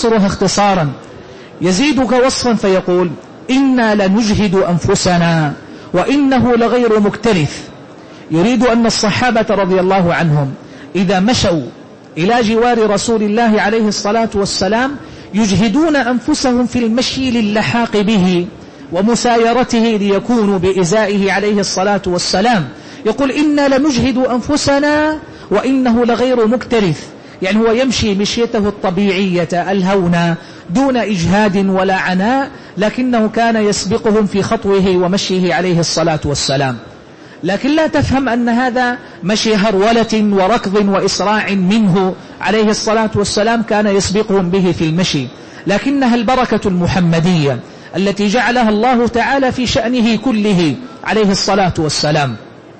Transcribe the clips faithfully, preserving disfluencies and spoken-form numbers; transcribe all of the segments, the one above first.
يختصرها اختصارا، يزيدك وصفا فيقول: إنا لنجهد أنفسنا وإنه لغير مكترث. يريد أن الصحابة رضي الله عنهم إذا مشوا إلى جوار رسول الله عليه الصلاة والسلام يجهدون أنفسهم في المشي للحاق به ومسايرته ليكونوا بإزائه عليه الصلاة والسلام. يقول: إنا لنجهد أنفسنا وإنه لغير مكترث، يعني هو يمشي مشيته الطبيعية الهونة دون إجهاد ولا عناء، لكنه كان يسبقهم في خطوه ومشيه عليه الصلاة والسلام. لكن لا تفهم أن هذا مشي هرولة وركض وإسراع منه عليه الصلاة والسلام، كان يسبقهم به في المشي، لكنها البركة المحمدية التي جعلها الله تعالى في شأنه كله عليه الصلاة والسلام.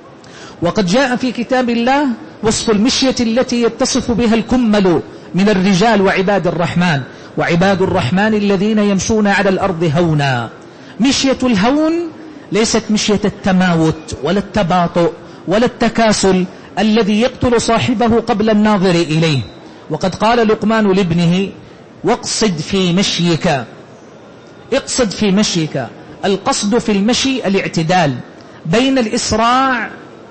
وقد جاء في كتاب الله وصف المشية التي يتصف بها الكمل من الرجال وعباد الرحمن: وعباد الرحمن الذين يمشون على الأرض هونا. مشية الهون ليست مشية التماوت ولا التباطؤ ولا التكاسل الذي يقتل صاحبه قبل الناظر إليه. وقد قال لقمان لابنه: واقصد في مشيك، اقصد في مشيك. القصد في المشي الاعتدال بين الإسراع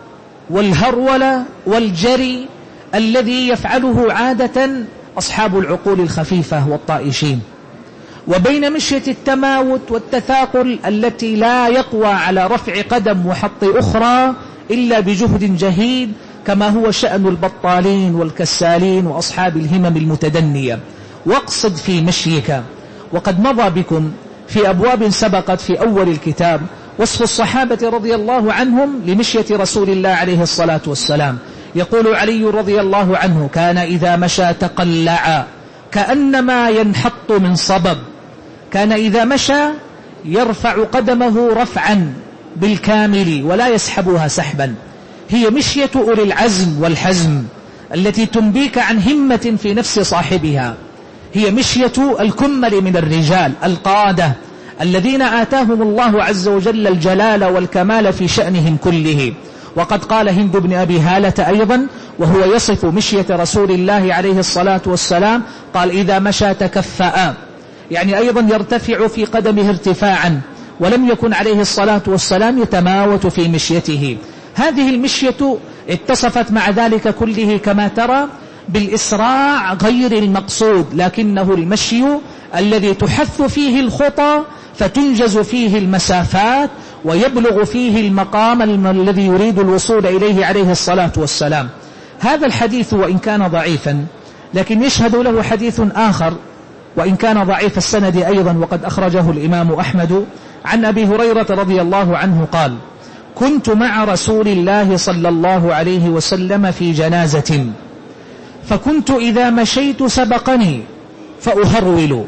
والهرولة والجري الذي يفعله عادة أصحاب العقول الخفيفة والطائشين، وبين مشية التماوت والتثاقل التي لا يقوى على رفع قدم وحط أخرى إلا بجهد جهيد، كما هو شأن البطالين والكسالين وأصحاب الهمم المتدنية. واقصد في مشيك. وقد مضى بكم في أبواب سبقت في أول الكتاب وصف الصحابة رضي الله عنهم لمشية رسول الله عليه الصلاة والسلام. يقول علي رضي الله عنه: كان إذا مشى تقلع كأنما ينحط من صبب. كان إذا مشى يرفع قدمه رفعا بالكامل ولا يسحبها سحبا. هي مشية أولي العزم والحزم التي تنبيك عن همة في نفس صاحبها. هي مشية الكمل من الرجال القادة الذين آتاهم الله عز وجل الجلال والكمال في شأنهم كله. وقد قال هند بن أبي هالة أيضا وهو يصف مشية رسول الله عليه الصلاة والسلام، قال: إذا مشى تكفأ، يعني أيضا يرتفع في قدمه ارتفاعا، ولم يكن عليه الصلاة والسلام يتماوت في مشيته. هذه المشية اتصفت مع ذلك كله كما ترى بالإسراع غير المقصود، لكنه المشي الذي تحث فيه الخطى فتنجز فيه المسافات ويبلغ فيه المقام الذي يريد الوصول إليه عليه الصلاة والسلام. هذا الحديث وإن كان ضعيفا لكن يشهد له حديث آخر وإن كان ضعيف السند أيضا، وقد أخرجه الإمام أحمد عن أبي هريرة رضي الله عنه قال: كنت مع رسول الله صلى الله عليه وسلم في جنازة، فكنت إذا مشيت سبقني فأهرول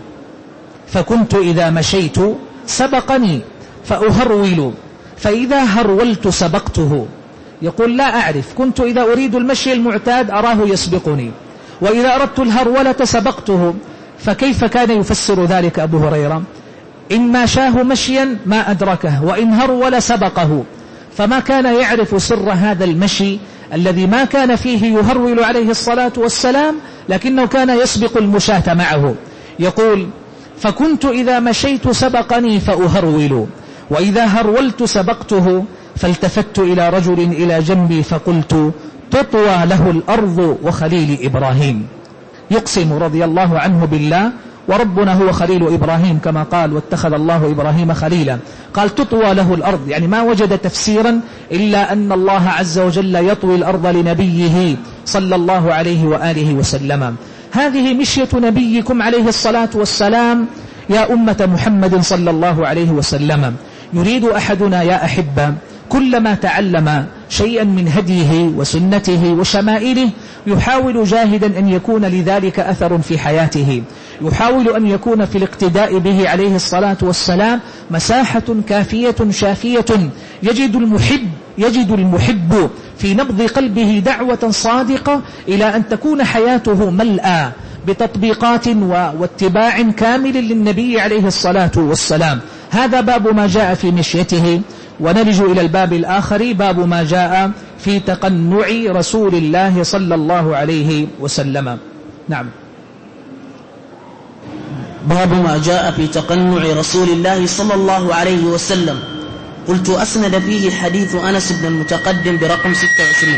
فكنت إذا مشيت سبقني فأهرول فإذا هرولت سبقته. يقول: لا أعرف، كنت إذا أريد المشي المعتاد أراه يسبقني، وإذا أردت الهرولة سبقته. فكيف كان يفسر ذلك أبو هريرة؟ إن ماشاه مشيا ما أدركه، وإن هرول سبقه. فما كان يعرف سر هذا المشي الذي ما كان فيه يهرول عليه الصلاة والسلام، لكنه كان يسبق المشاة معه. يقول: فكنت إذا مشيت سبقني فأهرول، وإذا هرولت سبقته. فالتفت إلى رجل إلى جنبي فقلت: تطوى له الأرض وخليل إبراهيم. يقسم رضي الله عنه بالله، وربنا هو خليل إبراهيم كما قال: واتخذ الله إبراهيم خليلا. قال: تطوى له الأرض، يعني ما وجد تفسيرا إلا أن الله عز وجل يطوي الأرض لنبيه صلى الله عليه وآله وسلم. هذه مشية نبيكم عليه الصلاة والسلام يا أمة محمد صلى الله عليه وسلم. يريد أحدنا يا أحبة كلما تعلم شيئا من هديه وسنته وشمائله يحاول جاهدا أن يكون لذلك أثر في حياته، يحاول أن يكون في الاقتداء به عليه الصلاة والسلام مساحة كافية شافية. يجد المحب يجد المحب في نبض قلبه دعوة صادقة إلى أن تكون حياته ملأى بتطبيقات واتباع كامل للنبي عليه الصلاة والسلام. هذا باب ما جاء في مشيته. ونرج إلى الباب الآخر، باب ما جاء في تقنع رسول الله صلى الله عليه وسلم. نعم. باب ما جاء في تقنع رسول الله صلى الله عليه وسلم. قلت أسند فيه حديث أنس بن المتقدم برقم ستة وعشرين.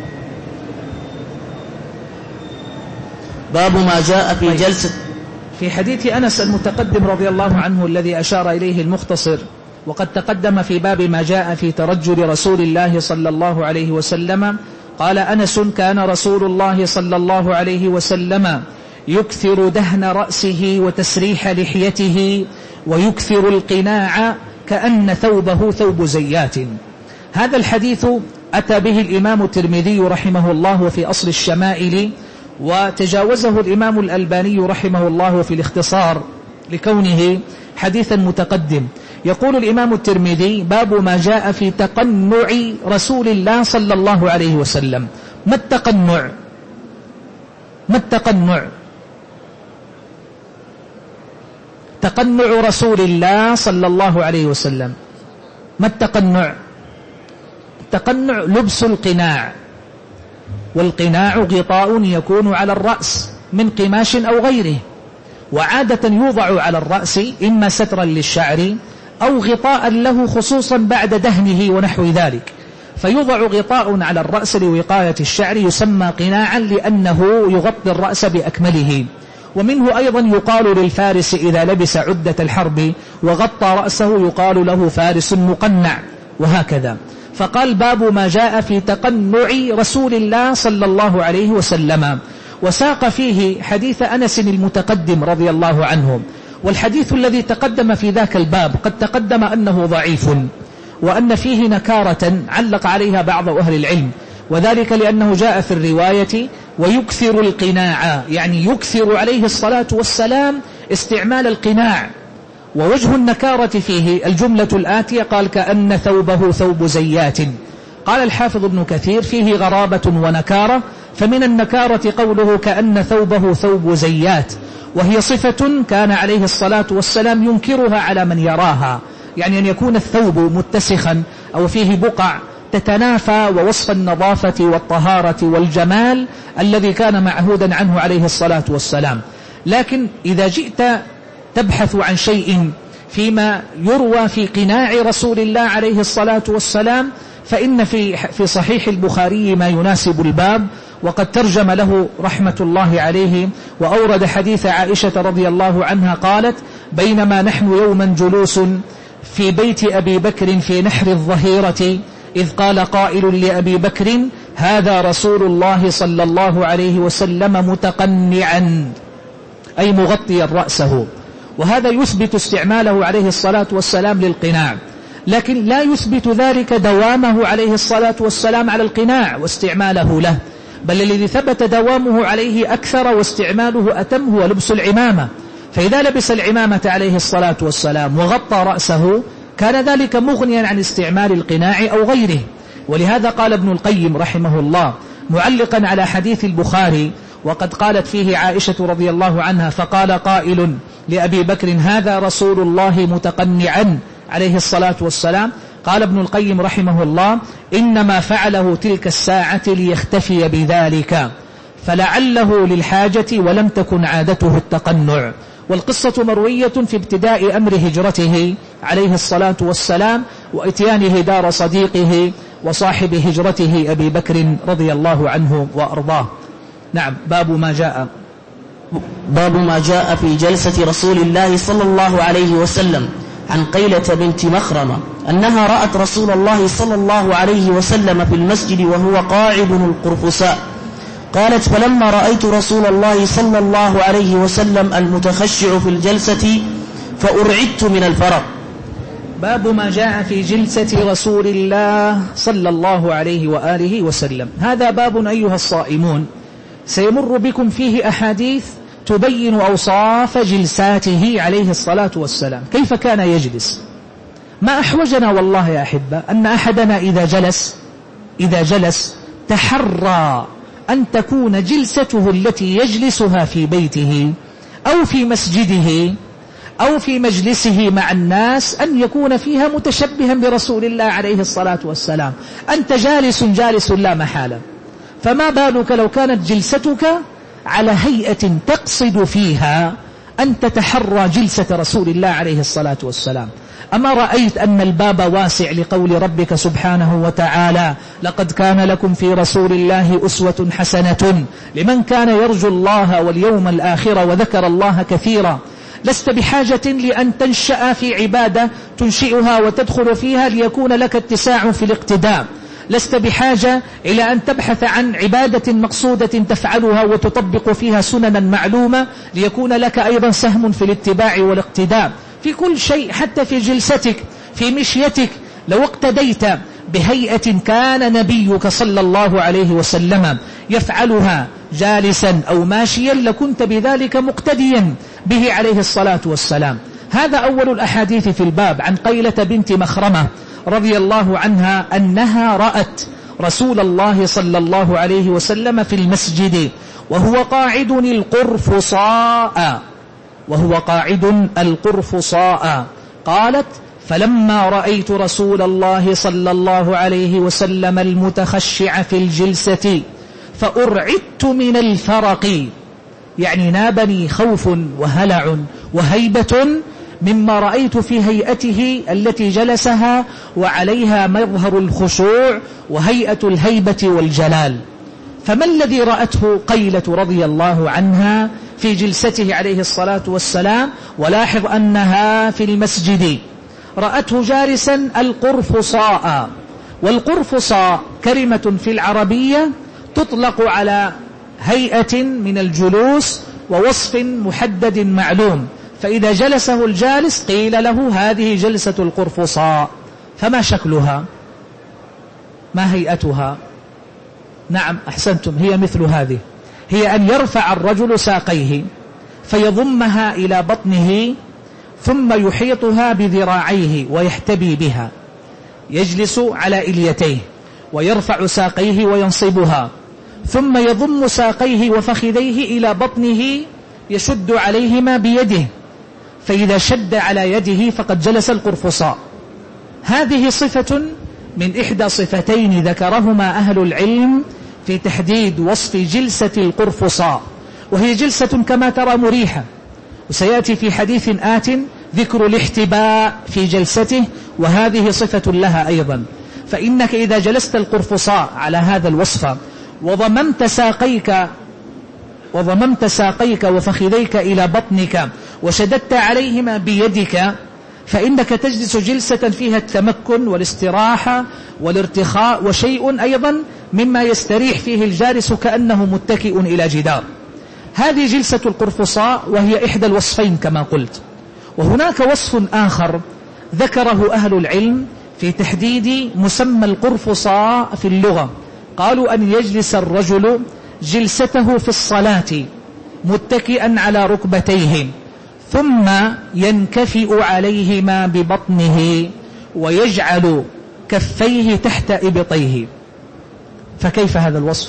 باب ما جاء في جلسة في حديث أنس المتقدم رضي الله عنه الذي أشار إليه المختصر، وقد تقدم في باب ما جاء في ترجل رسول الله صلى الله عليه وسلم. قال أنس: كان رسول الله صلى الله عليه وسلم يكثر دهن رأسه وتسريح لحيته ويكثر القناع كأن ثوبه ثوب زيات. هذا الحديث أتى به الإمام الترمذي رحمه الله في أصل الشمائل، وتجاوزه الإمام الألباني رحمه الله في الاختصار لكونه حديثا متقدم. يقول الإمام الترمذي: باب ما جاء في تقنع رسول الله صلى الله عليه وسلم. ما التقنع؟ ما التقنع؟ تقنع رسول الله صلى الله عليه وسلم. ما التقنع؟ التقنع لبس القناع، والقناع غطاء يكون على الرأس من قماش أو غيره، وعادة يوضع على الرأس إما سترا للشعر أو غطاء له خصوصا بعد دهنه ونحو ذلك، فيوضع غطاء على الرأس لوقاية الشعر يسمى قناعا لأنه يغطي الرأس بأكمله. ومنه أيضا يقال للفارس إذا لبس عدة الحرب وغطى رأسه يقال له فارس مقنع، وهكذا. فقال: باب ما جاء في تقنع رسول الله صلى الله عليه وسلم، وساق فيه حديث أنس المتقدم رضي الله عنه. والحديث الذي تقدم في ذاك الباب قد تقدم أنه ضعيف، وأن فيه نكارة علق عليها بعض أهل العلم، وذلك لأنه جاء في الرواية: ويكثر القناع، يعني يكثر عليه الصلاة والسلام استعمال القناع. ووجه النكارة فيه الجملة الآتية، قال: كأن ثوبه ثوب زيات. قال الحافظ ابن كثير: فيه غرابة ونكارة، فمن النكارة قوله كأن ثوبه ثوب زيات، وهي صفة كان عليه الصلاة والسلام ينكرها على من يراها، يعني أن يكون الثوب متسخا أو فيه بقع تتنافى ووصف النظافة والطهارة والجمال الذي كان معهودا عنه عليه الصلاة والسلام. لكن إذا جئت تبحث عن شيء فيما يروى في قناع رسول الله عليه الصلاة والسلام، فإن في في صحيح البخاري ما يناسب الباب، وقد ترجم له رحمة الله عليه، وأورد حديث عائشة رضي الله عنها قالت: بينما نحن يوما جلوس في بيت أبي بكر في نحر الظهيرة، إذ قال قائل لأبي بكر: هذا رسول الله صلى الله عليه وسلم متقنعا، أي مغطيا رأسه. وهذا يثبت استعماله عليه الصلاة والسلام للقناع، لكن لا يثبت ذلك دوامه عليه الصلاة والسلام على القناع واستعماله له، بل الذي ثبت دوامه عليه أكثر واستعماله أتم هو لبس العمامة. فإذا لبس العمامة عليه الصلاة والسلام وغطى رأسه كان ذلك مغنيا عن استعمال القناع أو غيره. ولهذا قال ابن القيم رحمه الله معلقا على حديث البخاري: وقد قالت فيه عائشة رضي الله عنها: فقال قائل لأبي بكر: هذا رسول الله متقنعا عليه الصلاة والسلام. قال ابن القيم رحمه الله: إنما فعله تلك الساعة ليختفي بذلك، فلعله للحاجة ولم تكن عادته التقنع. والقصة مروية في ابتداء أمر هجرته عليه الصلاة والسلام وإتيانه دار صديقه وصاحب هجرته أبي بكر رضي الله عنه وأرضاه. نعم. باب ما جاء باب ما جاء في جلسة رسول الله صلى الله عليه وسلم عن قيلة بنت مخرمة أنها رأت رسول الله صلى الله عليه وسلم في المسجد وهو قاعد القرفساء. قالت: فلما رأيت رسول الله صلى الله عليه وسلم المتخشع في الجلسة فأرعدت من الفرق. باب ما جاء في جلسة رسول الله صلى الله عليه وآله وسلم. هذا باب أيها الصائمون سيمر بكم فيه أحاديث تبين أوصاف جلساته عليه الصلاة والسلام، كيف كان يجلس. ما أحوجنا والله يا أحبة أن أحدنا إذا جلس إذا جلس تحرى أن تكون جلسته التي يجلسها في بيته أو في مسجده أو في مجلسه مع الناس أن يكون فيها متشبها برسول الله عليه الصلاة والسلام. أنت جالس جالس لا محالة، فما بالك لو كانت جلستك على هيئة تقصد فيها أن تتحرى جلسة رسول الله عليه الصلاة والسلام. أما رأيت أن الباب واسع لقول ربك سبحانه وتعالى لقد كان لكم في رسول الله أسوة حسنة لمن كان يرجو الله واليوم الآخر وذكر الله كثيرا. لست بحاجة لأن تنشأ في عبادة تنشئها وتدخل فيها ليكون لك اتساع في الاقتداء. لست بحاجة إلى أن تبحث عن عبادة مقصودة تفعلها وتطبق فيها سننا معلومة ليكون لك أيضا سهم في الاتباع والاقتداء في كل شيء. حتى في جلستك، في مشيتك، لو اقتديت بهيئة كان نبيك صلى الله عليه وسلم يفعلها جالسا أو ماشيا لكنت بذلك مقتديا به عليه الصلاة والسلام. هذا أول الأحاديث في الباب عن قيلة بنت مخرمة رضي الله عنها أنها رأت رسول الله صلى الله عليه وسلم في المسجد وهو قاعد القرفصاء وهو قاعد القرفصاء قالت فلما رأيت رسول الله صلى الله عليه وسلم المتخشع في الجلسة فأرعدت من الفرق، يعني نابني خوف وهلع وهيبة مما رأيت في هيئته التي جلسها وعليها مظهر الخشوع وهيئة الهيبة والجلال. فما الذي رأته قيلة رضي الله عنها في جلسته عليه الصلاة والسلام؟ ولاحظ أنها في المسجد. رأته جالسا القرفصاء، والقرفصاء كلمة في العربية تطلق على هيئة من الجلوس ووصف محدد معلوم، فإذا جلسه الجالس قيل له هذه جلسة القرفصاء. فما شكلها؟ ما هيئتها؟ نعم أحسنتم، هي مثل هذه، هي أن يرفع الرجل ساقيه فيضمها إلى بطنه ثم يحيطها بذراعيه ويحتبي بها، يجلس على إليتيه ويرفع ساقيه وينصبها ثم يضم ساقيه وفخذيه إلى بطنه يشد عليهما بيده، فإذا شد على يده فقد جلس القرفصاء. هذه صفة من إحدى صفتين ذكرهما أهل العلم في تحديد وصف جلسة القرفصاء، وهي جلسة كما ترى مريحة، وسيأتي في حديث آت ذكر الاحتباء في جلسته، وهذه صفة لها أيضا. فإنك إذا جلست القرفصاء على هذا الوصف وضممت ساقيك وضممت ساقيك وفخذيك إلى بطنك وشددت عليهما بيدك فإنك تجلس جلسة فيها التمكن والاستراحة والارتخاء، وشيء أيضا مما يستريح فيه الجالس كأنه متكئ إلى جدار. هذه جلسة القرفصاء وهي إحدى الوصفين كما قلت. وهناك وصف آخر ذكره أهل العلم في تحديد مسمى القرفصاء في اللغة، قالوا أن يجلس الرجل جلسته في الصلاة متكئا على ركبتيه ثم ينكفئ عليهما ببطنه ويجعل كفيه تحت إبطيه. فكيف هذا الوصف؟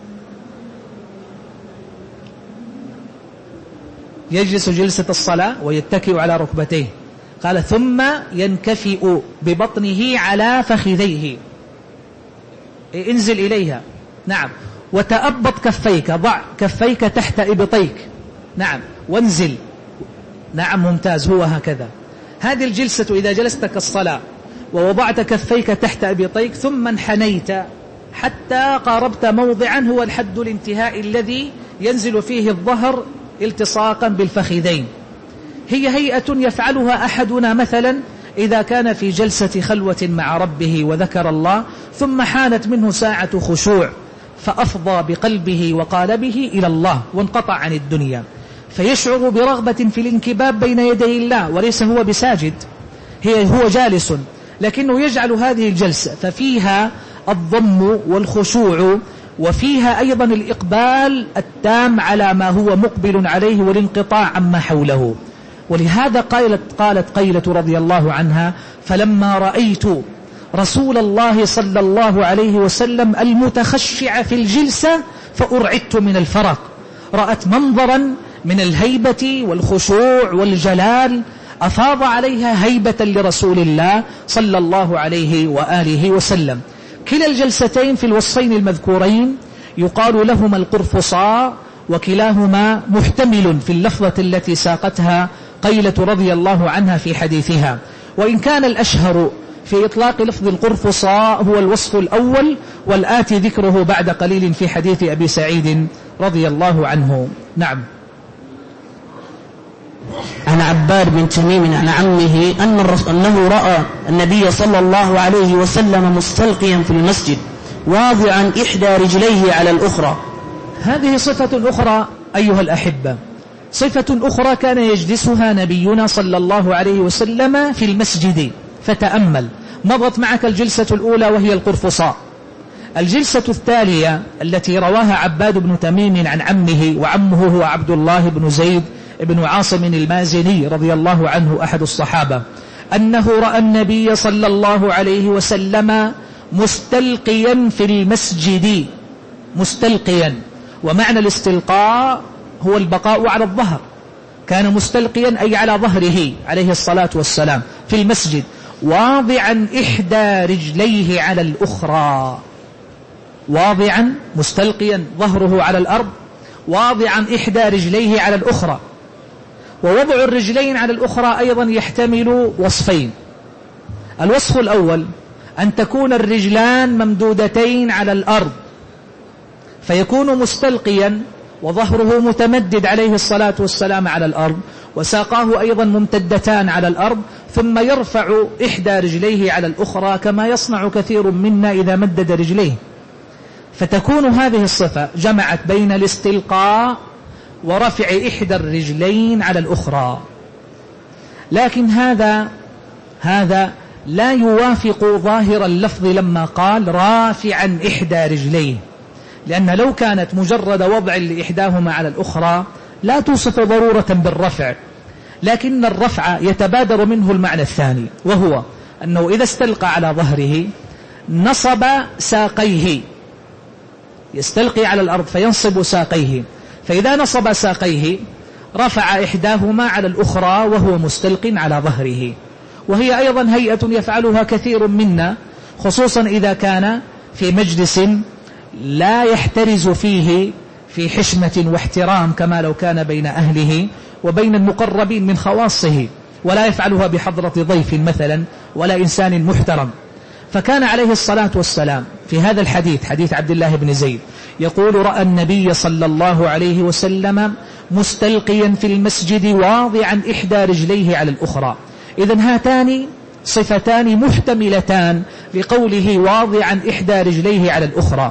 يجلس جلسة الصلاة ويتكئ على ركبتيه، قال ثم ينكفئ ببطنه على فخذيه، انزل إليها، نعم، وتأبط كفيك، ضع كفيك تحت إبطيك، نعم، وانزل، نعم، ممتاز، هو هكذا. هذه الجلسة إذا جلست كالصلاة ووضعت كفيك تحت إبطيك ثم انحنيت حتى قاربت موضعا هو الحد الانتهاء الذي ينزل فيه الظهر التصاقا بالفخذين، هي هيئة يفعلها أحدنا مثلا إذا كان في جلسة خلوة مع ربه وذكر الله ثم حانت منه ساعة خشوع فأفضى بقلبه وقالبه إلى الله وانقطع عن الدنيا، فيشعر برغبة في الانكباب بين يدي الله وليس هو بساجد، هي هو جالس، لكنه يجعل هذه الجلسة ففيها الضم والخشوع وفيها أيضا الإقبال التام على ما هو مقبل عليه والانقطاع عما حوله. ولهذا قالت, قالت قيلة رضي الله عنها فلما رأيت رسول الله صلى الله عليه وسلم المتخشع في الجلسة فأرعدت من الفرق. رأت منظرا من الهيبة والخشوع والجلال أفاض عليها هيبة لرسول الله صلى الله عليه وآله وسلم. كلا الجلستين في الوصفين المذكورين يقال لهما القرفصاء وكلاهما محتمل في اللفظة التي ساقتها قيلة رضي الله عنها في حديثها، وإن كان الأشهر في إطلاق لفظ القرفصاء هو الوصف الأول، والآتي ذكره بعد قليل في حديث أبي سعيد رضي الله عنه. نعم. عن عباد بن تميم عن عمه أن أنه رأى النبي صلى الله عليه وسلم مستلقيا في المسجد واضعا إحدى رجليه على الأخرى. هذه صفة أخرى أيها الأحبة، صفة أخرى كان يجلسها نبينا صلى الله عليه وسلم في المسجد. فتأمل، مضت معك الجلسة الأولى وهي القرفصاء. الجلسة التالية التي رواها عباد بن تميم عن عمه، وعمه هو عبد الله بن زيد بن عاصم المازني رضي الله عنه أحد الصحابة، أنه رأى النبي صلى الله عليه وسلم مستلقيا في المسجد. مستلقيا، ومعنى الاستلقاء هو البقاء على الظهر، كان مستلقيا أي على ظهره عليه الصلاة والسلام في المسجد، واضعا إحدى رجليه على الأخرى. واضعا، مستلقيا ظهره على الأرض، واضعا إحدى رجليه على الأخرى. ووضع الرجلين على الأخرى أيضا يحتمل وصفين. الوصف الأول أن تكون الرجلان ممدودتين على الأرض، فيكون مستلقيا وظهره متمدد عليه الصلاة والسلام على الأرض، وساقاه أيضا ممتدتان على الأرض، ثم يرفع إحدى رجليه على الأخرى كما يصنع كثير منا إذا مدد رجليه. فتكون هذه الصفة جمعت بين الاستلقاء ورفع إحدى الرجلين على الأخرى. لكن هذا هذا لا يوافق ظاهر اللفظ لما قال رافعا إحدى رجليه، لأن لو كانت مجرد وضع لإحداهما على الأخرى لا توصف ضرورة بالرفع، لكن الرفع يتبادر منه المعنى الثاني، وهو أنه إذا استلقى على ظهره نصب ساقيه، يستلقي على الأرض فينصب ساقيه، فإذا نصب ساقيه رفع إحداهما على الأخرى وهو مستلق على ظهره. وهي أيضا هيئة يفعلها كثير منا، خصوصا إذا كان في مجلس لا يحترز فيه في حشمة واحترام كما لو كان بين أهله وبين المقربين من خواصه، ولا يفعلها بحضرة ضيف مثلا ولا إنسان محترم. فكان عليه الصلاة والسلام في هذا الحديث، حديث عبد الله بن زيد، يقول رأى النبي صلى الله عليه وسلم مستلقيا في المسجد واضعا إحدى رجليه على الأخرى. إذن هاتان صفتان محتملتان لقوله واضعا إحدى رجليه على الأخرى.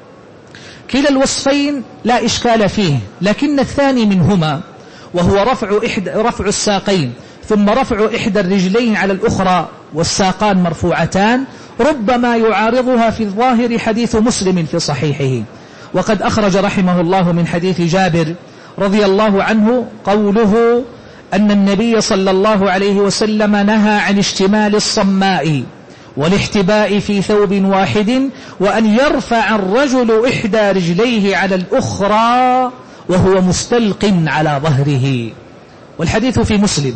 كلا الوصفين لا إشكال فيه، لكن الثاني منهما وهو رفع, إحدى رفع الساقين ثم رفع إحدى الرجلين على الأخرى والساقان مرفوعتان ربما يعارضها في الظاهر حديث مسلم في صحيحه. وقد أخرج رحمه الله من حديث جابر رضي الله عنه قوله أن النبي صلى الله عليه وسلم نهى عن اشتمال الصماء والاحتباء في ثوب واحد، وأن يرفع الرجل إحدى رجليه على الأخرى وهو مستلق على ظهره. والحديث في مسلم.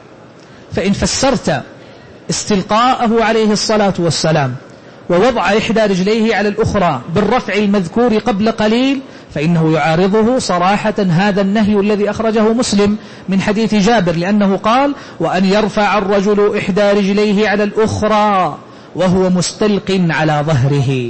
فإن فسرت استلقاءه عليه الصلاة والسلام ووضع إحدى رجليه على الأخرى بالرفع المذكور قبل قليل، فإنه يعارضه صراحة هذا النهي الذي أخرجه مسلم من حديث جابر، لأنه قال وأن يرفع الرجل إحدى رجليه على الأخرى وهو مستلق على ظهره.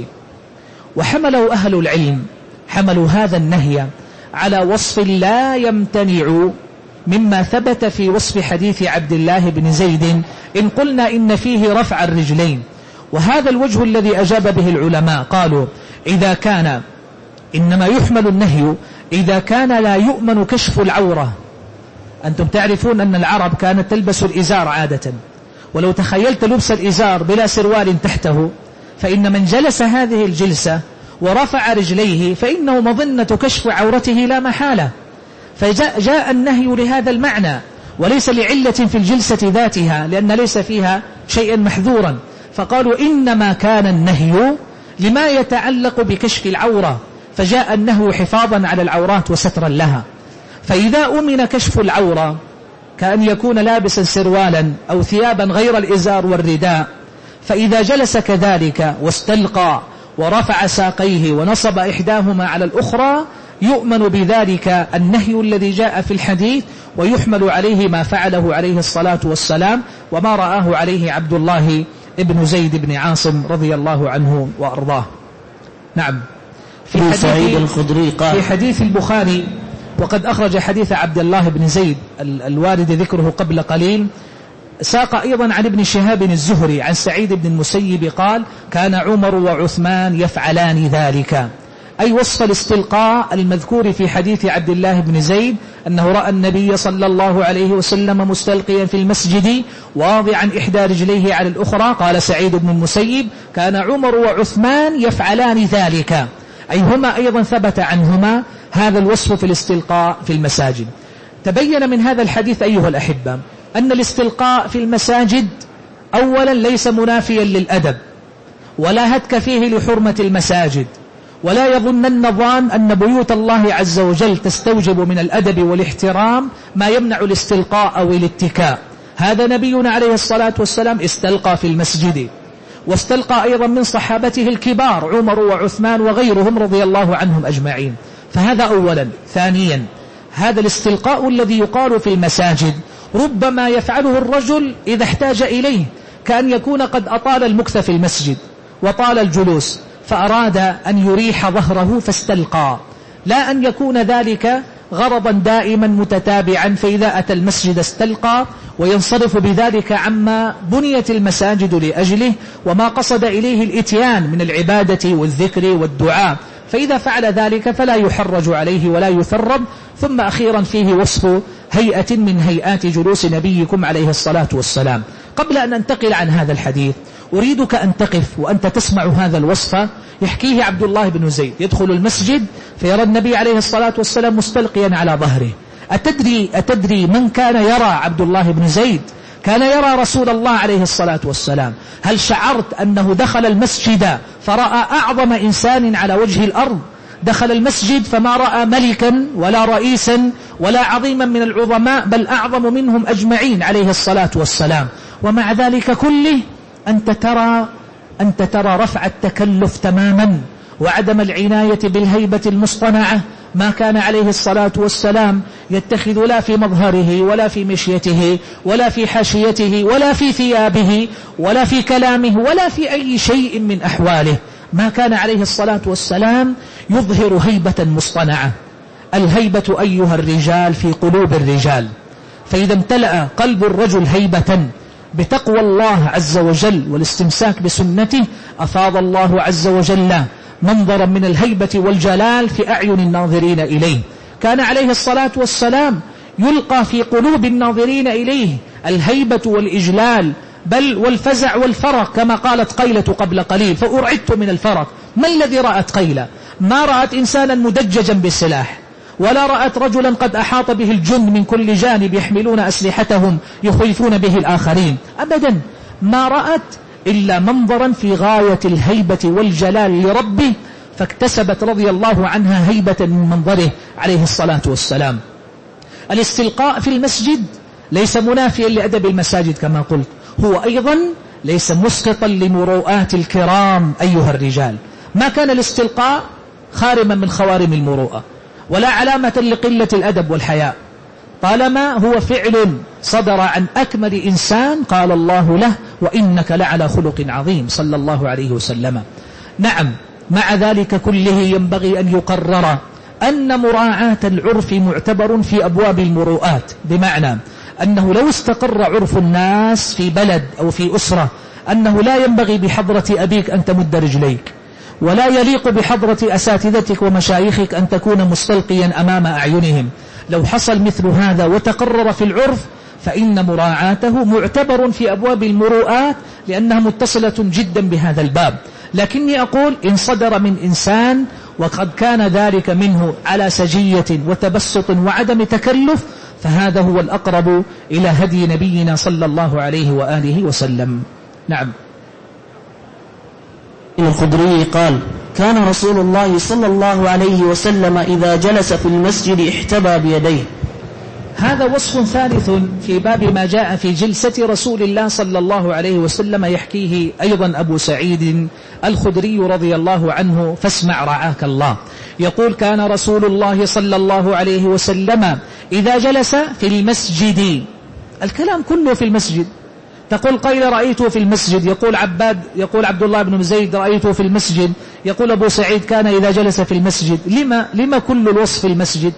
وحملوا أهل العلم حملوا هذا النهي على وصف لا يمتنع مما ثبت في وصف حديث عبد الله بن زيد إن قلنا إن فيه رفع الرجلين. وهذا الوجه الذي أجاب به العلماء، قالوا إذا كان إنما يحمل النهي إذا كان لا يؤمن كشف العورة. أنتم تعرفون أن العرب كانت تلبس الإزار عادة، ولو تخيلت لبس الإزار بلا سروال تحته فإن من جلس هذه الجلسة ورفع رجليه فإنه مظنة كشف عورته لا محالة. فجاء جاء النهي لهذا المعنى وليس لعلة في الجلسة ذاتها، لأن ليس فيها شيئا محذورا. فقالوا إنما كان النهي لما يتعلق بكشف العورة، فجاء النهي حفاظا على العورات وسترا لها. فإذا أمن كشف العورة كأن يكون لابسا سروالا أو ثيابا غير الإزار والرداء، فإذا جلس كذلك واستلقى ورفع ساقيه ونصب إحداهما على الأخرى يؤمن بذلك النهي الذي جاء في الحديث، ويحمل عليه ما فعله عليه الصلاة والسلام وما رآه عليه عبد الله ابن زيد بن عاصم رضي الله عنه وأرضاه. نعم. في حديث سعيد الخدري قال في حديث البخاري، وقد أخرج حديث عبد الله بن زيد الوارد ذكره قبل قليل، ساق أيضا عن ابن شهاب الزهري عن سعيد بن المسيب قال: كان عمر وعثمان يفعلان ذلك، أي وصف الاستلقاء المذكور في حديث عبد الله بن زيد أنه رأى النبي صلى الله عليه وسلم مستلقيا في المسجد واضعا إحدى رجليه على الأخرى. قال سعيد بن المسيب: كان عمر وعثمان يفعلان ذلك، أي هما أيضا ثبت عنهما هذا الوصف في الاستلقاء في المساجد. تبين من هذا الحديث أيها الأحبة أن الاستلقاء في المساجد أولا ليس منافيا للأدب، ولا هتك فيه لحرمة المساجد، ولا يظنن الظان أن بيوت الله عز وجل تستوجب من الأدب والاحترام ما يمنع الاستلقاء أو الاتكاء. هذا نبينا عليه الصلاة والسلام استلقى في المسجد، واستلقى أيضا من صحابته الكبار عمر وعثمان وغيرهم رضي الله عنهم أجمعين. فهذا أولا. ثانيا، هذا الاستلقاء الذي يقال في المساجد ربما يفعله الرجل إذا احتاج إليه، كأن يكون قد أطال المكث في المسجد وطال الجلوس فأراد أن يريح ظهره فاستلقى، لا أن يكون ذلك غرضا دائما متتابعا، فإذا أتى المسجد استلقى وينصرف بذلك عما بنيت المساجد لأجله وما قصد إليه الإتيان من العبادة والذكر والدعاء، فإذا فعل ذلك فلا يحرج عليه ولا يثرب. ثم أخيرا فيه وصف هيئة من هيئات جلوس نبيكم عليه الصلاة والسلام. قبل أن أنتقل عن هذا الحديث أريدك أن تقف وأنت تسمع هذا الوصف يحكيه عبد الله بن زيد، يدخل المسجد فيرى النبي عليه الصلاة والسلام مستلقيا على ظهره. أتدري, أتدري من كان يرى عبد الله بن زيد؟ كان يرى رسول الله عليه الصلاة والسلام. هل شعرت أنه دخل المسجد فرأى أعظم إنسان على وجه الأرض؟ دخل المسجد فما رأى ملكا ولا رئيسا ولا عظيما من العظماء، بل أعظم منهم أجمعين عليه الصلاة والسلام. ومع ذلك كله أنت ترى, أنت ترى رفع التكلف تماما وعدم العناية بالهيبة المصطنعة. ما كان عليه الصلاة والسلام يتخذ لا في مظهره ولا في مشيته ولا في حاشيته ولا في ثيابه ولا في كلامه ولا في أي شيء من أحواله. ما كان عليه الصلاة والسلام يظهر هيبة مصطنعة. الهيبة أيها الرجال في قلوب الرجال، فإذا امتلأ قلب الرجل هيبة بتقوى الله عز وجل والاستمساك بسنته أفاض الله عز وجل منظرا من الهيبة والجلال في أعين الناظرين إليه. كان عليه الصلاة والسلام يلقى في قلوب الناظرين إليه الهيبة والإجلال، بل والفزع والفرق، كما قالت قيلة قبل قليل: فأرعدت من الفرق. ما الذي رأت قيلة؟ ما رأت إنسانا مدججا بالسلاح، ولا رأت رجلا قد أحاط به الجند من كل جانب يحملون أسلحتهم يخيفون به الآخرين، أبدا ما رأت إلا منظرا في غاية الهيبة والجلال لربه، فاكتسبت رضي الله عنها هيبة من منظره عليه الصلاة والسلام. الاستلقاء في المسجد ليس منافيا لأدب المساجد كما قلت، هو أيضا ليس مسقطا لمروءات الكرام أيها الرجال. ما كان الاستلقاء خارما من خوارم المروءة ولا علامة لقلة الأدب والحياء، طالما هو فعل صدر عن أكمل إنسان قال الله له: وإنك لعلى خلق عظيم، صلى الله عليه وسلم. نعم، مع ذلك كله ينبغي أن يقرر أن مراعاة العرف معتبر في أبواب المروءات، بمعنى أنه لو استقر عرف الناس في بلد أو في أسرة أنه لا ينبغي بحضرة أبيك أن تمد رجليك، ولا يليق بحضرة أساتذتك ومشايخك أن تكون مستلقيا أمام أعينهم، لو حصل مثل هذا وتقرر في العرف فإن مراعاته معتبر في أبواب المروءات لأنها متصلة جدا بهذا الباب. لكني أقول إن صدر من إنسان وقد كان ذلك منه على سجية وتبسط وعدم تكلف، فهذا هو الأقرب إلى هدي نبينا صلى الله عليه وآله وسلم. نعم. الخدري قال: كان رسول الله صلى الله عليه وسلم إذا جلس في المسجد احتبى بيديه. هذا وصف ثالث في باب ما جاء في جلسة رسول الله صلى الله عليه وسلم، يحكيه أيضا أبو سعيد الخدري رضي الله عنه، فاسمع رعاك الله. يقول: كان رسول الله صلى الله عليه وسلم إذا جلس في المسجد، الكلام كله في المسجد. تقول قيل رأيته في المسجد، يقول عباد يقول عبد الله بن زيد رأيته في المسجد، يقول أبو سعيد كان إذا جلس في المسجد. لما, لما كل الوصف في المسجد؟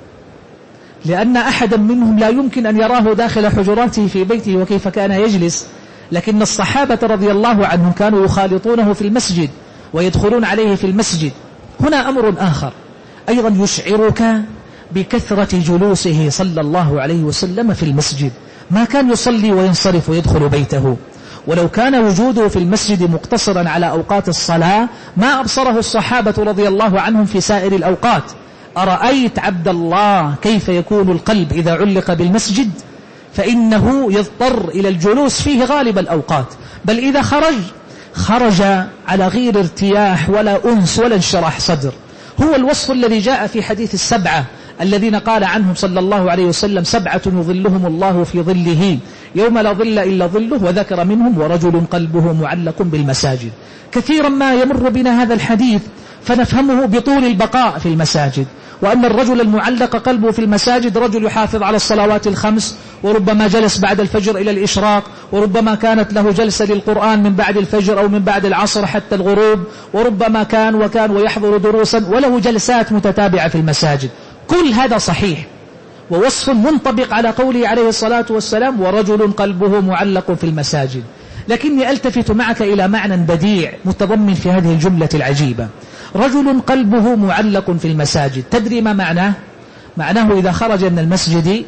لأن أحدا منهم لا يمكن أن يراه داخل حجراته في بيته وكيف كان يجلس، لكن الصحابة رضي الله عنهم كانوا يخالطونه في المسجد ويدخلون عليه في المسجد. هنا أمر آخر أيضا يشعرك بكثرة جلوسه صلى الله عليه وسلم في المسجد، ما كان يصلي وينصرف ويدخل بيته. ولو كان وجوده في المسجد مقتصرا على أوقات الصلاة ما أبصره الصحابة رضي الله عنهم في سائر الأوقات. أرأيت عبد الله كيف يكون القلب إذا علق بالمسجد؟ فإنه يضطر إلى الجلوس فيه غالب الأوقات، بل إذا خرج خرج على غير ارتياح ولا أنس ولا انشراح صدر. هو الوصف الذي جاء في حديث السبعة الذين قال عنهم صلى الله عليه وسلم: سبعة يظلهم الله في ظله يوم لا ظل إلا ظله، وذكر منهم ورجل قلبه معلق بالمساجد. كثيرا ما يمر بنا هذا الحديث فنفهمه بطول البقاء في المساجد، وأن الرجل المعلق قلبه في المساجد رجل يحافظ على الصلوات الخمس، وربما جلس بعد الفجر إلى الإشراق، وربما كانت له جلسة للقرآن من بعد الفجر أو من بعد العصر حتى الغروب، وربما كان وكان ويحضر دروسا وله جلسات متتابعة في المساجد. كل هذا صحيح ووصف منطبق على قوله عليه الصلاة والسلام: ورجل قلبه معلق في المساجد. لكني ألتفت معك إلى معنى بديع متضمن في هذه الجملة العجيبة: رجل قلبه معلق في المساجد. تدري ما معناه؟ معناه إذا خرج من المسجد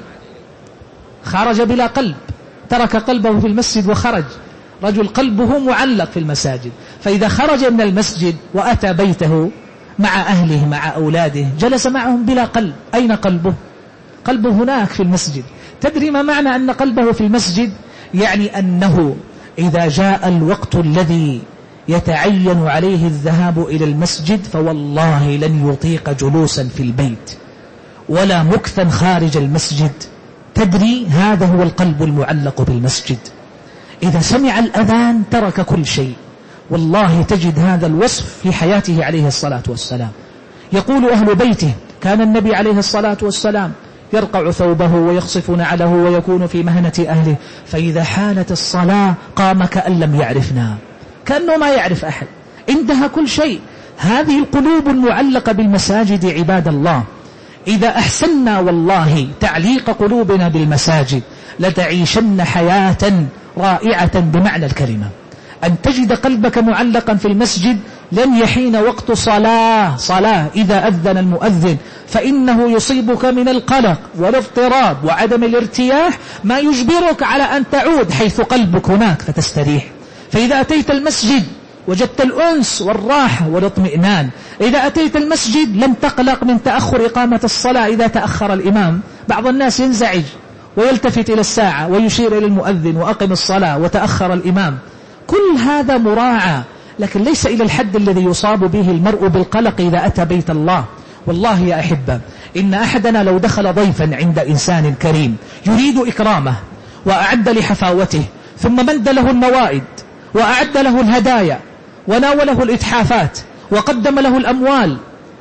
خرج بلا قلب، ترك قلبه في المسجد وخرج. رجل قلبه معلق في المساجد، فإذا خرج من المسجد وأتى بيته مع أهله مع أولاده جلس معهم بلا قلب. أين قلبه؟ قلبه هناك في المسجد. تدري ما معنى أن قلبه في المسجد؟ يعني أنه إذا جاء الوقت الذي يتعين عليه الذهاب إلى المسجد فوالله لن يطيق جلوسا في البيت ولا مكثا خارج المسجد. تدري هذا هو القلب المعلق بالمسجد. إذا سمع الأذان ترك كل شيء. والله تجد هذا الوصف في حياته عليه الصلاة والسلام. يقول أهل بيته: كان النبي عليه الصلاة والسلام يرقع ثوبه ويخصف نعله ويكون في مهنة أهله، فإذا حانت الصلاة قام كأن لم يعرفنا، كأنه ما يعرف أحد، انتهى كل شيء. هذه القلوب المعلقة بالمساجد عباد الله، إذا أحسننا والله تعليق قلوبنا بالمساجد لتعيشن حياة رائعة بمعنى الكلمة. أن تجد قلبك معلقا في المسجد لن يحين وقت صلاة صلاة إذا أذن المؤذن، فإنه يصيبك من القلق والاضطراب وعدم الارتياح ما يجبرك على أن تعود حيث قلبك هناك فتستريح. فإذا أتيت المسجد وجدت الأنس والراحة والاطمئنان. إذا أتيت المسجد لم تقلق من تأخر إقامة الصلاة إذا تأخر الإمام. بعض الناس ينزعج ويلتفت إلى الساعة ويشير إلى المؤذن وأقم الصلاة وتأخر الإمام. كل هذا مراعى، لكن ليس إلى الحد الذي يصاب به المرء بالقلق إذا أتى بيت الله. والله يا أحبة، إن أحدنا لو دخل ضيفا عند إنسان كريم يريد إكرامه وأعد لحفاوته، ثم مد له الموائد وأعد له الهدايا وناوله الإتحافات وقدم له الأموال،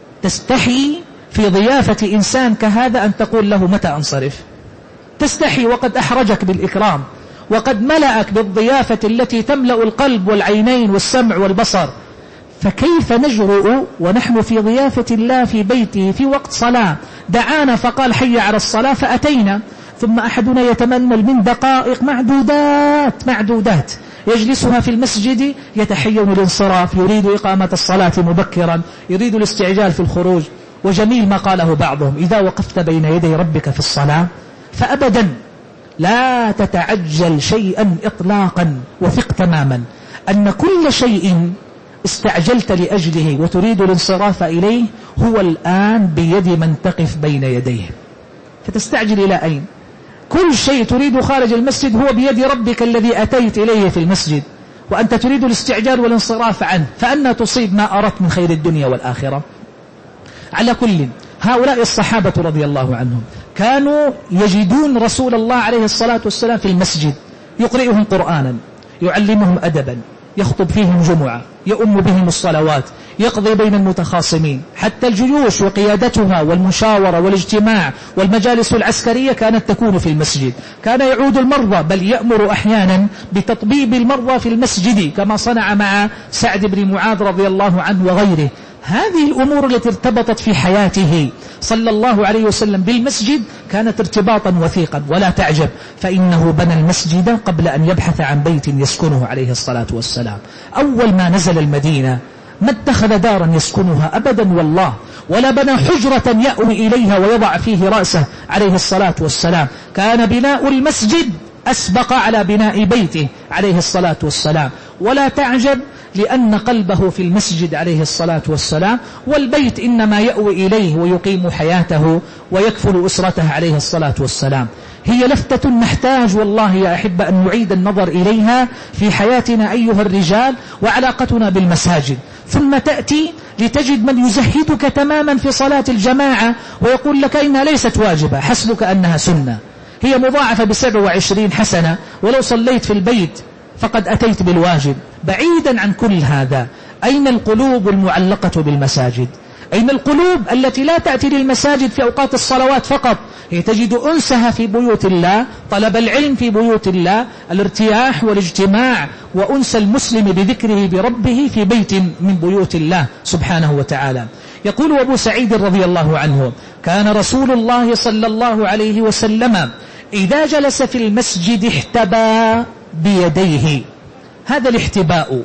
تستحي في ضيافة إنسان كهذا أن تقول له: متى أنصرف؟ تستحي وقد أحرجك بالإكرام وقد ملأك بالضيافة التي تملأ القلب والعينين والسمع والبصر. فكيف نجرؤ ونحن في ضيافة الله في بيته في وقت صلاة؟ دعانا فقال: حي على الصلاة، فأتينا، ثم أحدنا يتمنى من دقائق معدودات معدودات يجلسها في المسجد يتحين الانصراف، يريد إقامة الصلاة مبكرا، يريد الاستعجال في الخروج. وجميل ما قاله بعضهم: إذا وقفت بين يدي ربك في الصلاة فأبدا لا تتعجل شيئا إطلاقا، وثق تماما أن كل شيء استعجلت لأجله وتريد الانصراف إليه هو الآن بيد من تقف بين يديه. فتستعجل إلى أين؟ كل شيء تريد خارج المسجد هو بيد ربك الذي أتيت إليه في المسجد، وأنت تريد الاستعجال والانصراف عنه، فأنا تصيب ما أردت من خير الدنيا والآخرة. على كل، هؤلاء الصحابة رضي الله عنهم كانوا يجدون رسول الله عليه الصلاة والسلام في المسجد يقرئهم قرآنا، يعلمهم أدبا، يخطب فيهم جمعة، يؤم بهم الصلوات، يقضي بين المتخاصمين. حتى الجيوش وقيادتها والمشاورة والاجتماع والمجالس العسكرية كانت تكون في المسجد. كان يعود المرضى، بل يأمر أحيانا بتطبيب المرضى في المسجد كما صنع مع سعد بن معاذ رضي الله عنه وغيره. هذه الأمور التي ارتبطت في حياته صلى الله عليه وسلم بالمسجد كانت ارتباطا وثيقا. ولا تعجب فإنه بنى المسجد قبل أن يبحث عن بيت يسكنه عليه الصلاة والسلام. أول ما نزل المدينة ما اتخذ دارا يسكنها أبدا والله، ولا بنى حجرة يأوي إليها ويضع فيه رأسه عليه الصلاة والسلام. كان بناء المسجد أسبق على بناء بيته عليه الصلاة والسلام. ولا تعجب لأن قلبه في المسجد عليه الصلاة والسلام، والبيت إنما يأوي إليه ويقيم حياته ويكفل أسرته عليه الصلاة والسلام. هي لفتة نحتاج والله يا أحبة أن نعيد النظر إليها في حياتنا أيها الرجال وعلاقتنا بالمساجد. ثم تأتي لتجد من يزهدك تماما في صلاة الجماعة ويقول لك إنها ليست واجبة، حسبك أنها سنة، هي مضاعفة بسبع وعشرين حسنة، ولو صليت في البيت فقد أتيت بالواجب. بعيدا عن كل هذا، أين القلوب المعلقة بالمساجد؟ أين القلوب التي لا تأتي للمساجد في أوقات الصلوات فقط؟ هي تجد أنسها في بيوت الله، طلب العلم في بيوت الله، الارتياح والاجتماع وأنس المسلم بذكره بربه في بيت من بيوت الله سبحانه وتعالى. يقول أبو سعيد رضي الله عنه: كان رسول الله صلى الله عليه وسلم إذا جلس في المسجد احتبى بيديه. هذا الاحتباء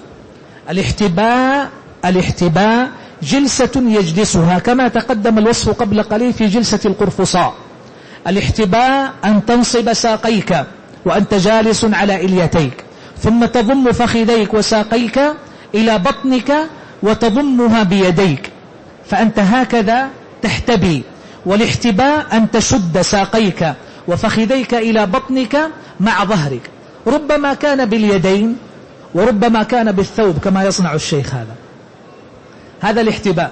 الاحتباء الاحتباء جلسة يجلسها كما تقدم الوصف قبل قليل في جلسة القرفصاء. الاحتباء أن تنصب ساقيك وأنت جالس على إليتيك، ثم تضم فخذيك وساقيك إلى بطنك وتضمها بيديك، فأنت هكذا تحتبي. والاحتباء أن تشد ساقيك وفخذيك إلى بطنك مع ظهرك، ربما كان باليدين وربما كان بالثوب كما يصنع الشيخ هذا. هذا الاحتباء.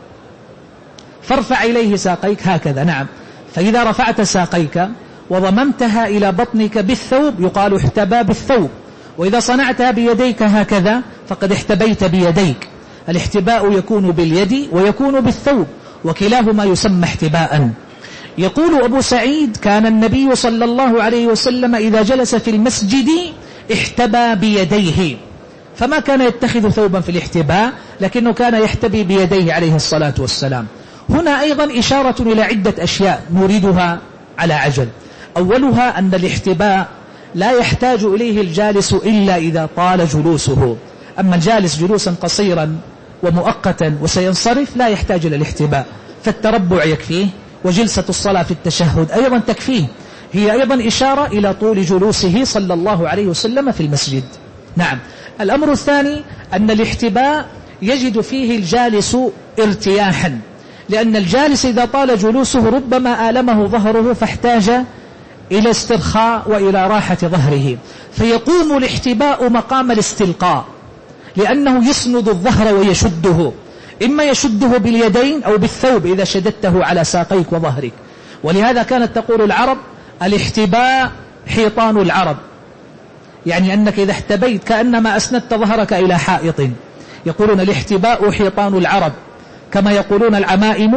فارفع إليه ساقيك هكذا، نعم. فإذا رفعت ساقيك وضممتها إلى بطنك بالثوب يقال احتبى بالثوب، وإذا صنعتها بيديك هكذا فقد احتبيت بيديك. الاحتباء يكون باليد ويكون بالثوب، وكلاهما يسمى احتباء. يقول أبو سعيد: كان النبي صلى الله عليه وسلم إذا جلس في المسجد احتبى بيديه، فما كان يتخذ ثوبا في الاحتباء، لكنه كان يحتبي بيديه عليه الصلاة والسلام. هنا أيضا إشارة إلى عدة أشياء نريدها على عجل. أولها أن الاحتباء لا يحتاج إليه الجالس إلا إذا طال جلوسه. أما الجالس جلوسا قصيرا ومؤقتا وسينصرف لا يحتاج إلى الاحتباء، فالتربع يكفيه، وجلسة الصلاة في التشهد أيضا تكفيه. هي أيضا إشارة إلى طول جلوسه صلى الله عليه وسلم في المسجد. نعم. الأمر الثاني أن الاحتباء يجد فيه الجالس ارتياحا، لأن الجالس إذا طال جلوسه ربما آلمه ظهره فاحتاج إلى استرخاء وإلى راحة ظهره، فيقوم الاحتباء مقام الاستلقاء، لأنه يسند الظهر ويشده، إما يشده باليدين أو بالثوب إذا شددته على ساقيك وظهرك. ولهذا كانت تقول العرب: الاحتباء حيطان العرب، يعني أنك إذا احتبيت كأنما أسندت ظهرك إلى حائط. يقولون الاحتباء حيطان العرب، كما يقولون العمائم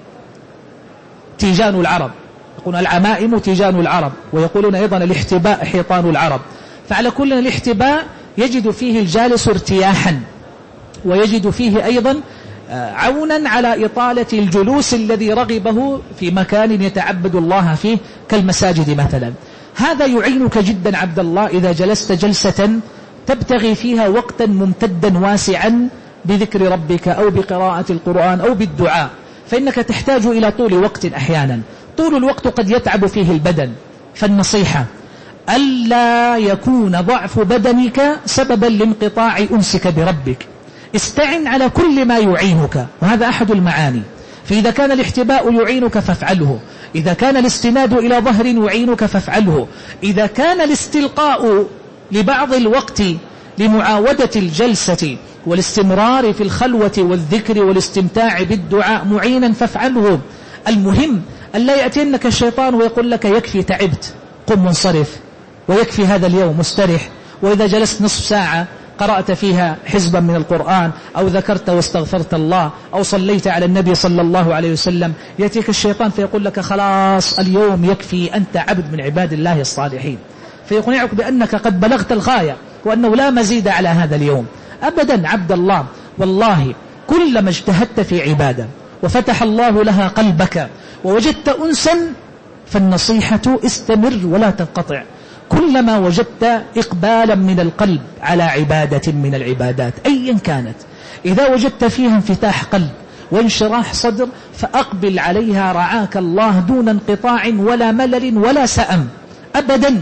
تيجان العرب، يقولون العمائم تيجان العرب، ويقولون أيضا الاحتباء حيطان العرب. فعلى كل الاحتباء يجد فيه الجالس ارتياحا، ويجد فيه أيضا عونا على إطالة الجلوس الذي رغبه في مكان يتعبد الله فيه كالمساجد مثلا. هذا يعينك جدا عبد الله إذا جلست جلسة تبتغي فيها وقتا ممتدا واسعا بذكر ربك أو بقراءة القرآن أو بالدعاء، فإنك تحتاج إلى طول وقت أحيانا. طول الوقت قد يتعب فيه البدن، فالنصيحة ألا يكون ضعف بدنك سببا لانقطاع أنسك بربك. استعن على كل ما يعينك، وهذا أحد المعاني. فإذا كان الاحتباء يعينك فافعله، إذا كان الاستناد إلى ظهر يعينك فافعله، إذا كان الاستلقاء لبعض الوقت لمعاودة الجلسة والاستمرار في الخلوة والذكر والاستمتاع بالدعاء معينا فافعله. المهم ألا يأتينك الشيطان ويقول لك يكفي تعبت قم منصرف، ويكفي هذا اليوم مسترح، وإذا جلست نصف ساعة قرأت فيها حزبا من القرآن أو ذكرت واستغفرت الله أو صليت على النبي صلى الله عليه وسلم، يأتيك الشيطان فيقول لك خلاص اليوم يكفي، أنت عبد من عباد الله الصالحين، فيقنعك بأنك قد بلغت الغاية وأنه لا مزيد على هذا اليوم. أبدا عبد الله، والله كلما اجتهدت في عبادة وفتح الله لها قلبك ووجدت أنسا فالنصيحة استمر ولا تنقطع. كلما وجدت إقبالا من القلب على عبادة من العبادات أيا كانت، إذا وجدت فيها انفتاح قلب وانشراح صدر فأقبل عليها رعاك الله دون انقطاع ولا ملل ولا سأم أبدا.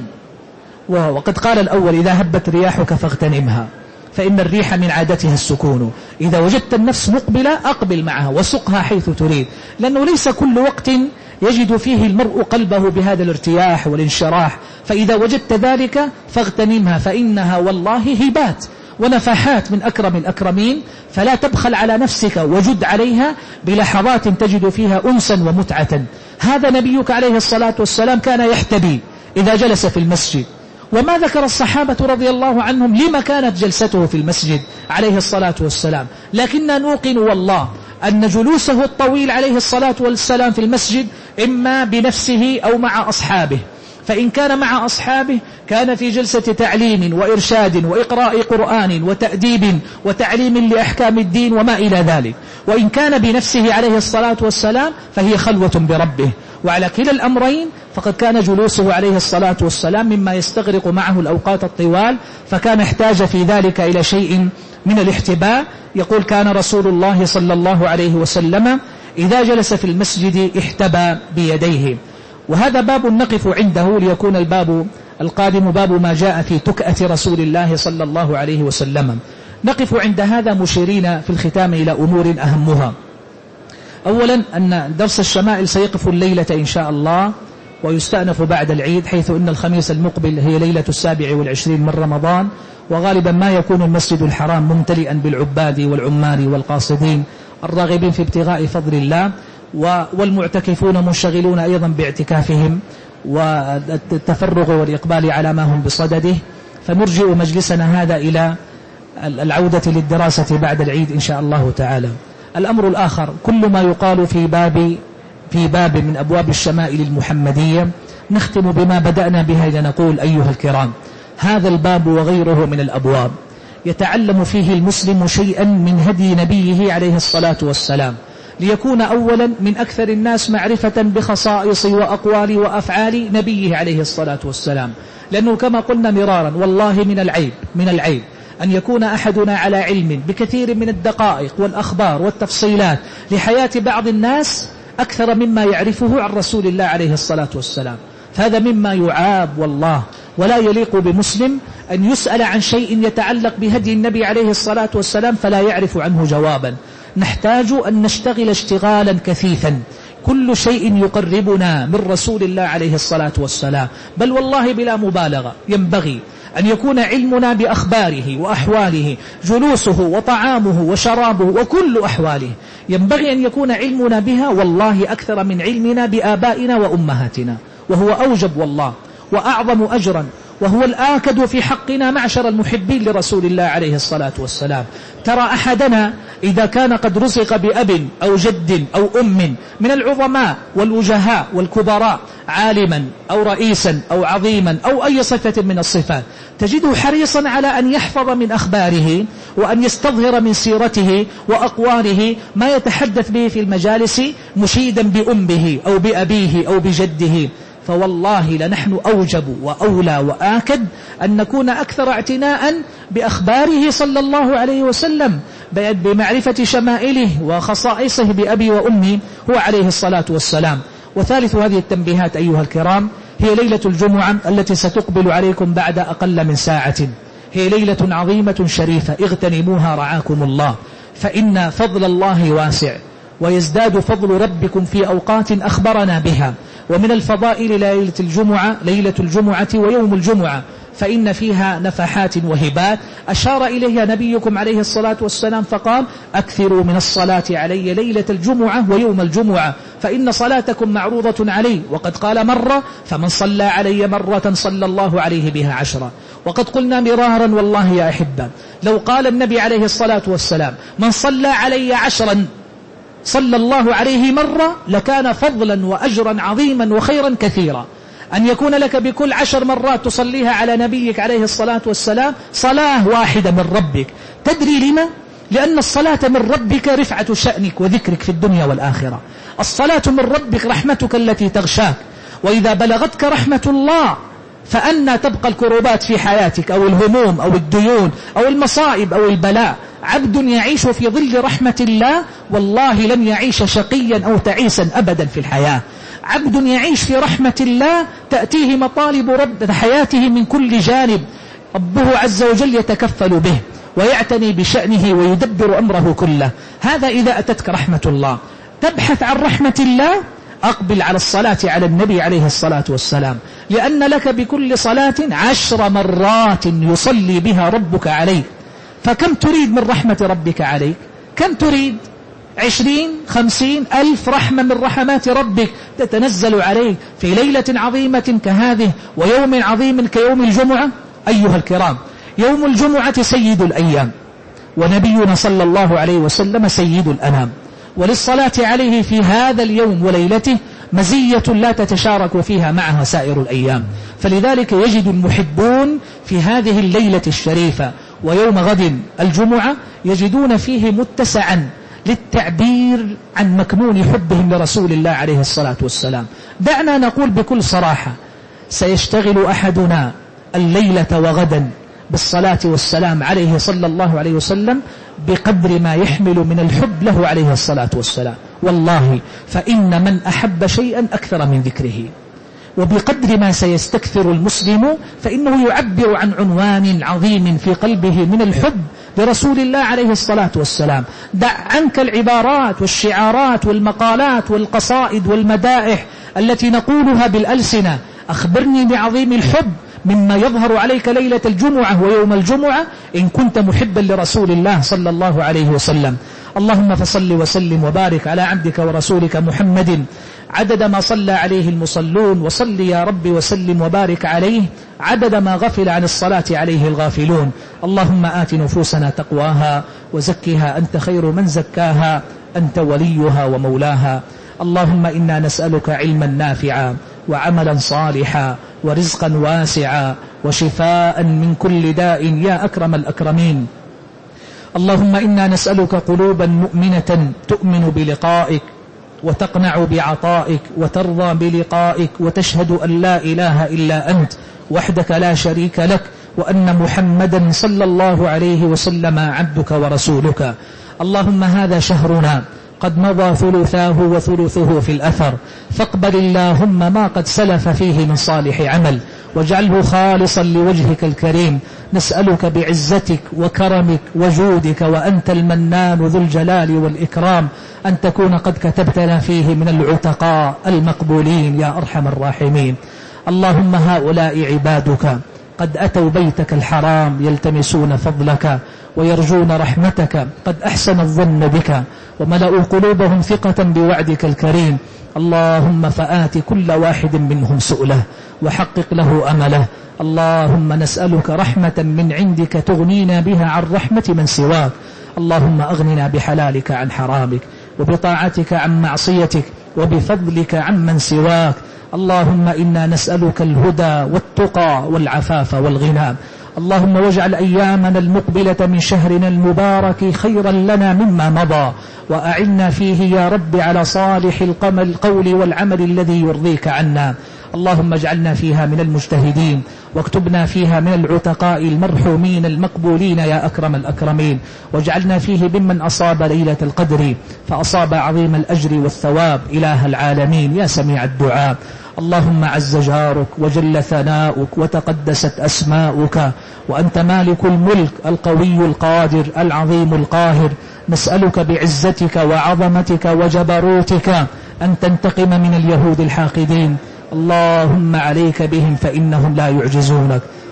وقد قال الأول إذا هبت رياحك فاغتنمها فإن الريح من عادتها السكون. إذا وجدت النفس مقبلة أقبل معها وسقها حيث تريد، لأنه ليس كل وقت يجد فيه المرء قلبه بهذا الارتياح والانشراح، فإذا وجدت ذلك فاغتنمها فإنها والله هبات ونفحات من أكرم الأكرمين، فلا تبخل على نفسك وجد عليها بلحظات تجد فيها أنسا ومتعة. هذا نبيك عليه الصلاة والسلام كان يحتبي إذا جلس في المسجد، وما ذكر الصحابة رضي الله عنهم لما كانت جلسته في المسجد عليه الصلاة والسلام، لكننا نوقن والله أن جلوسه الطويل عليه الصلاة والسلام في المسجد إما بنفسه أو مع أصحابه، فإن كان مع أصحابه كان في جلسة تعليم وإرشاد وإقراء قرآن وتأديب وتعليم لأحكام الدين وما إلى ذلك، وإن كان بنفسه عليه الصلاة والسلام فهي خلوة بربه. وعلى كلا الأمرين فقد كان جلوسه عليه الصلاة والسلام مما يستغرق معه الأوقات الطوال، فكان احتاج في ذلك إلى شيء من الاحتباء. يقول كان رسول الله صلى الله عليه وسلم إذا جلس في المسجد احتبى بيديه. وهذا باب نقف عنده ليكون الباب القادم باب ما جاء في تكأة رسول الله صلى الله عليه وسلم. نقف عند هذا مشيرين في الختام إلى أمور أهمها. أولا أن درس الشمائل سيقف الليلة إن شاء الله ويستأنف بعد العيد، حيث أن الخميس المقبل هي ليلة السابع والعشرين من رمضان، وغالبا ما يكون المسجد الحرام ممتلئا بالعباد والعمال والقاصدين الراغبين في ابتغاء فضل الله، والمعتكفون منشغلون أيضا باعتكافهم والتفرغ والإقبال على ما هم بصدده. فنرجئ مجلسنا هذا إلى العودة للدراسة بعد العيد إن شاء الله تعالى. الأمر الآخر كل ما يقال في باب في باب من أبواب الشمائل المحمدية نختم بما بدأنا بها لنقول أيها الكرام، هذا الباب وغيره من الأبواب يتعلم فيه المسلم شيئا من هدي نبيه عليه الصلاة والسلام، ليكون أولا من أكثر الناس معرفة بخصائص وأقوال وأفعال نبيه عليه الصلاة والسلام. لأنه كما قلنا مرارا والله من العيب من العيب أن يكون أحدنا على علم بكثير من الدقائق والأخبار والتفصيلات لحياة بعض الناس أكثر مما يعرفه عن رسول الله عليه الصلاة والسلام، فهذا مما يعاب والله، ولا يليق بمسلم أن يسأل عن شيء يتعلق بهدي النبي عليه الصلاة والسلام فلا يعرف عنه جوابا. نحتاج أن نشتغل اشتغالا كثيفا، كل شيء يقربنا من رسول الله عليه الصلاة والسلام، بل والله بلا مبالغة ينبغي أن يكون علمنا بأخباره وأحواله، جلوسه وطعامه وشرابه وكل أحواله ينبغي أن يكون علمنا بها والله أكثر من علمنا بآبائنا وأمهاتنا، وهو أوجب والله وأعظم أجرا، وهو الآكد في حقنا معشر المحبين لرسول الله عليه الصلاة والسلام. ترى أحدنا إذا كان قد رزق بأب أو جد أو أم من العظماء والوجهاء والكبراء، عالما أو رئيسا أو عظيما أو أي صفة من الصفات، تجده حريصا على أن يحفظ من أخباره وأن يستظهر من سيرته وأقواله ما يتحدث به في المجالس، مشيدا بأمه أو بأبيه أو بجده. فوالله لنحن أوجب وأولى وآكد أن نكون أكثر اعتناء بأخباره صلى الله عليه وسلم، بمعرفة شمائله وخصائصه بأبي وأمي هو عليه الصلاة والسلام. وثالث هذه التنبيهات أيها الكرام هي ليلة الجمعة التي ستقبل عليكم بعد أقل من ساعة. هي ليلة عظيمة شريفة، اغتنموها رعاكم الله، فإن فضل الله واسع، ويزداد فضل ربكم في أوقات أخبرنا بها. ومن الفضائل ليلة الجمعة ليلة الجمعة ويوم الجمعة فإن فيها نفحات وهبات أشار إليها نبيكم عليه الصلاة والسلام فقال أكثروا من الصلاة علي ليلة الجمعة ويوم الجمعة فإن صلاتكم معروضة علي. وقد قال مرة فمن صلى علي مرة صلى الله عليه بها عشرة. وقد قلنا مرارا والله يا أحبة لو قال النبي عليه الصلاة والسلام من صلى علي عشرا صلى الله عليه مرة لكان فضلا وأجرا عظيما وخيرا كثيرا. أن يكون لك بكل عشر مرات تصليها على نبيك عليه الصلاة والسلام صلاة واحدة من ربك. تدري لما؟ لأن الصلاة من ربك رفعة شأنك وذكرك في الدنيا والآخرة. الصلاة من ربك رحمتك التي تغشاك. وإذا بلغتك رحمة الله فأنا تبقى الكروبات في حياتك أو الهموم أو الديون أو المصائب أو البلاء. عبد يعيش في ظل رحمة الله والله لن يعيش شقيا أو تعيسا أبدا في الحياة. عبد يعيش في رحمة الله تأتيه مطالب رب حياته من كل جانب. ربه عز وجل يتكفل به ويعتني بشأنه ويدبر أمره كله. هذا إذا أتتك رحمة الله. تبحث عن رحمة الله أقبل على الصلاة على النبي عليه الصلاة والسلام لأن لك بكل صلاة عشر مرات يصلي بها ربك عليك. فكم تريد من رحمة ربك عليك؟ كم تريد؟ عشرين خمسين ألف رحمة من رحمات ربك تتنزل عليك في ليلة عظيمة كهذه ويوم عظيم كيوم الجمعة. أيها الكرام يوم الجمعة سيد الأيام ونبينا صلى الله عليه وسلم سيد الأنام وللصلاة عليه في هذا اليوم وليلته مزية لا تتشارك فيها معها سائر الأيام. فلذلك يجد المحبون في هذه الليلة الشريفة ويوم غد الجمعة يجدون فيه متسعا للتعبير عن مكنون حبهم لرسول الله عليه الصلاة والسلام. دعنا نقول بكل صراحة سيشتغل أحدنا الليلة وغدا بالصلاة والسلام عليه صلى الله عليه وسلم بقدر ما يحمل من الحب له عليه الصلاة والسلام. والله فإن من أحب شيئا أكثر من ذكره. وبقدر ما سيستكثر المسلم فإنه يعبر عن عنوان عظيم في قلبه من الحب لرسول الله عليه الصلاة والسلام. دع عنك العبارات والشعارات والمقالات والقصائد والمدائح التي نقولها بالألسنة. أخبرني بعظيم الحب مما يظهر عليك ليلة الجمعة ويوم الجمعة إن كنت محبا لرسول الله صلى الله عليه وسلم. اللهم فصل وسلم وبارك على عبدك ورسولك محمد عدد ما صلى عليه المصلون. وصل يا رب وسلم وبارك عليه عدد ما غفل عن الصلاة عليه الغافلون. اللهم آت نفوسنا تقواها وزكها أنت خير من زكاها أنت وليها ومولاها. اللهم إنا نسألك علما نافعا وعملا صالحا ورزقا واسعا وشفاء من كل داء يا أكرم الأكرمين. اللهم إنا نسألك قلوبا مؤمنة تؤمن بلقائك وتقنع بعطائك وترضى بلقائك وتشهد أن لا إله إلا أنت وحدك لا شريك لك وأن محمدا صلى الله عليه وسلم عبدك ورسولك. اللهم هذا شهرنا قد مضى ثلثاه وثلثه في الأثر فاقبل اللهم ما قد سلف فيه من صالح عمل واجعله خالصا لوجهك الكريم. نسألك بعزتك وكرمك وجودك وأنت المنان ذو الجلال والإكرام أن تكون قد كتبتنا فيه من العتقاء المقبولين يا أرحم الراحمين. اللهم هؤلاء عبادك قد أتوا بيتك الحرام يلتمسون فضلك ويرجون رحمتك قد أحسن الظن بك وملأوا قلوبهم ثقة بوعدك الكريم. اللهم فآت كل واحد منهم سؤله وحقق له أمله. اللهم نسألك رحمة من عندك تغنينا بها عن رحمة من سواك. اللهم أغننا بحلالك عن حرامك وبطاعتك عن معصيتك وبفضلك عن من سواك. اللهم إنا نسألك الهدى والتقى والعفاف والغنى. اللهم واجعل أيامنا المقبلة من شهرنا المبارك خيرا لنا مما مضى وأعنا فيه يا رب على صالح القول والعمل الذي يرضيك عنا. اللهم اجعلنا فيها من المجتهدين واكتبنا فيها من العتقاء المرحومين المقبولين يا أكرم الأكرمين. واجعلنا فيه ممن أصاب ليلة القدر فأصاب عظيم الأجر والثواب إله العالمين يا سميع الدعاء. اللهم عز جارك وجل ثناؤك وتقدست أسماؤك وأنت مالك الملك القوي القادر العظيم القاهر. نسألك بعزتك وعظمتك وجبروتك أن تنتقم من اليهود الحاقدين. اللهم عليك بهم فإنهم لا يعجزونك.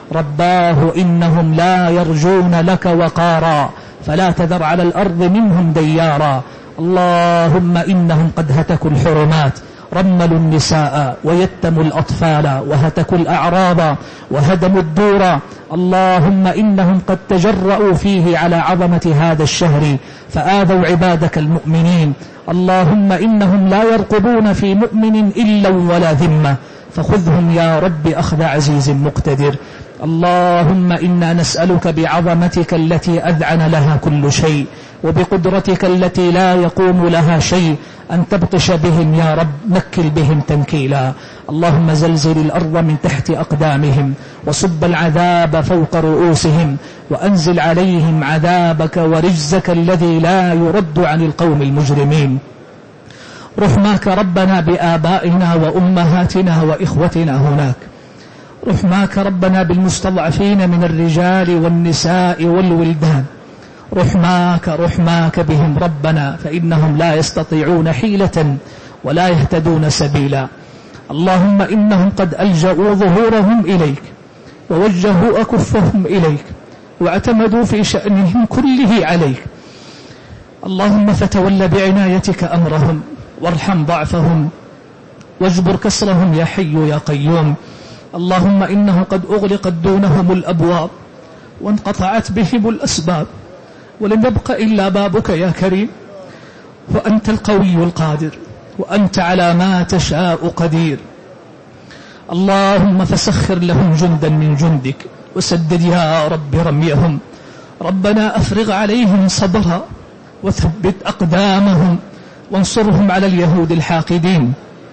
رباه إنهم لا يرجون لك وقارا فلا تذر على الأرض منهم ديارا. اللهم إنهم قد هتكوا الحرمات، رملوا النساء ويتموا الأطفال وهتكوا الأعراض وهدموا الدور. اللهم إنهم قد تجرؤوا فيه على عظمة هذا الشهر فآذوا عبادك المؤمنين. اللهم إنهم لا يرقبون في مؤمن إلا ولا ذمة فخذهم يا رب أخذ عزيز مقتدر. اللهم إنا نسألك بعظمتك التي أذعن لها كل شيء وبقدرتك التي لا يقوم لها شيء أن تبطش بهم يا رب، نكل بهم تنكيلا. اللهم زلزل الأرض من تحت أقدامهم وصب العذاب فوق رؤوسهم وأنزل عليهم عذابك ورجزك الذي لا يرد عن القوم المجرمين. رحماك ربنا بآبائنا وأمهاتنا وإخوتنا هناك، رحماك ربنا بالمستضعفين من الرجال والنساء والولدان، رحماك رحماك بهم ربنا فإنهم لا يستطيعون حيلة ولا يهتدون سبيلا. اللهم إنهم قد ألجأوا ظهورهم إليك ووجهوا أكفهم إليك واعتمدوا في شأنهم كله عليك. اللهم فتول بعنايتك أمرهم وارحم ضعفهم واجبر كسرهم يا حي يا قيوم. اللهم إنه قد أغلقت دونهم الأبواب وانقطعت بهم الأسباب ولم يبق إلا بابك يا كريم، وأنت القوي القادر وأنت على ما تشاء قدير. اللهم فسخر لهم جندا من جندك وسدد يا رب رميهم. ربنا أفرغ عليهم صبرا وثبت أقدامهم وانصرهم على اليهود الحاقدين.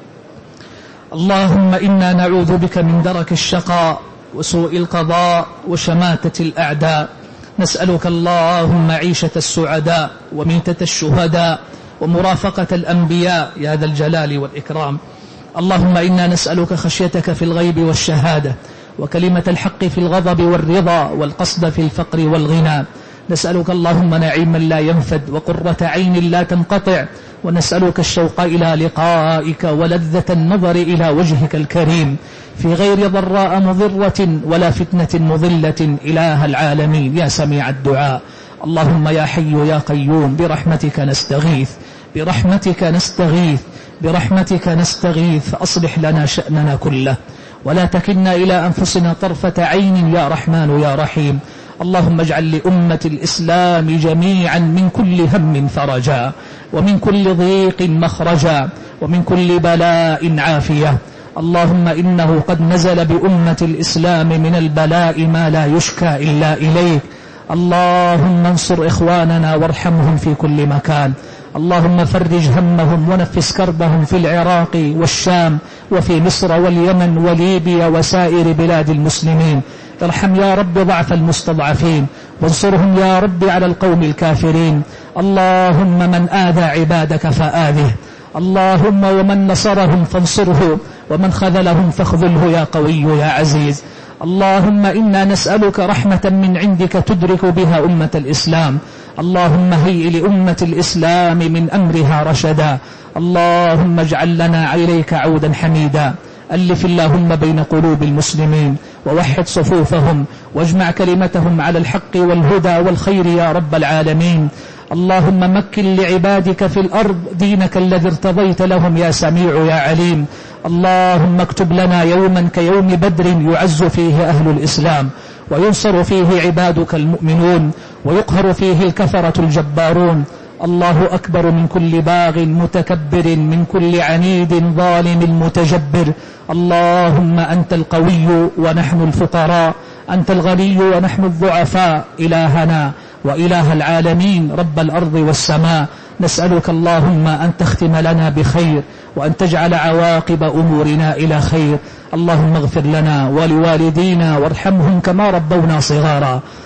اللهم إنا نعوذ بك من درك الشقاء وسوء القضاء وشماتة الأعداء. نسألك اللهم عيشة السعداء وميتة الشهداء ومرافقة الأنبياء يا ذا الجلال والإكرام. اللهم إنا نسألك خشيتك في الغيب والشهادة وكلمة الحق في الغضب والرضا والقصد في الفقر والغنى. نسألك اللهم نعيما لا ينفد وقرة عين لا تنقطع، ونسألك الشوق إلى لقائك ولذة النظر إلى وجهك الكريم في غير ضراء مضرة ولا فتنة مضلة إله العالمين يا سميع الدعاء. اللهم يا حي يا قيوم برحمتك نستغيث برحمتك نستغيث برحمتك نستغيث فأصلح لنا شأننا كله ولا تكلنا إلى أنفسنا طرفة عين يا رحمن يا رحيم. اللهم اجعل لأمة الإسلام جميعا من كل هم فرجا ومن كل ضيق مخرجا ومن كل بلاء عافية. اللهم إنه قد نزل بأمة الإسلام من البلاء ما لا يشكى إلا إليك. اللهم انصر إخواننا وارحمهم في كل مكان. اللهم فرج همهم ونفس كربهم في العراق والشام وفي مصر واليمن وليبيا وسائر بلاد المسلمين. ارحم يا رب ضعف المستضعفين وانصرهم يا رب على القوم الكافرين. اللهم من آذى عبادك فآذه، اللهم ومن نصرهم فانصره ومن خذلهم فاخذله يا قوي يا عزيز. اللهم إنا نسألك رحمة من عندك تدرك بها أمة الإسلام. اللهم هيئ لأمة الإسلام من أمرها رشدا. اللهم اجعل لنا إليك عودا حميدا. ألف اللهم بين قلوب المسلمين ووحد صفوفهم واجمع كلمتهم على الحق والهدى والخير يا رب العالمين. اللهم مكن لعبادك في الأرض دينك الذي ارتضيت لهم يا سميع يا عليم. اللهم اكتب لنا يوما كيوم بدر يعز فيه أهل الإسلام وينصر فيه عبادك المؤمنون ويقهر فيه الكفرة الجبارون. الله أكبر من كل باغ متكبر من كل عنيد ظالم متجبر. اللهم أنت القوي ونحن الفقراء، أنت الغني ونحن الضعفاء، إلهنا وإله العالمين رب الأرض والسماء. نسألك اللهم أن تختم لنا بخير وأن تجعل عواقب أمورنا إلى خير. اللهم اغفر لنا ولوالدينا وارحمهم كما ربونا صغارا.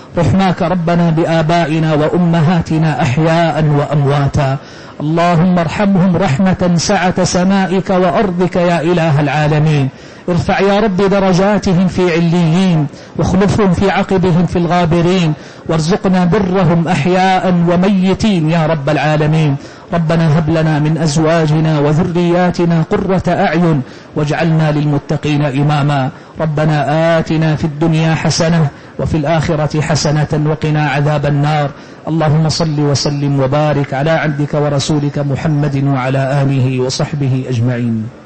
رحماك ربنا بآبائنا وأمهاتنا أحياء وأمواتا، اللهم ارحمهم رحمة سعة سمائك وأرضك يا إله العالمين. ارفع يا رب درجاتهم في عليين، واخلفهم في عقبهم في الغابرين، وارزقنا برهم أحياء وميتين يا رب العالمين. ربنا هب لنا من أزواجنا وذرياتنا قرة أعين واجعلنا للمتقين إماما. ربنا آتنا في الدنيا حسنة وفي الآخرة حسنة وقنا عذاب النار. اللهم صل وسلم وبارك على عبدك ورسولك محمد وعلى آله وصحبه أجمعين.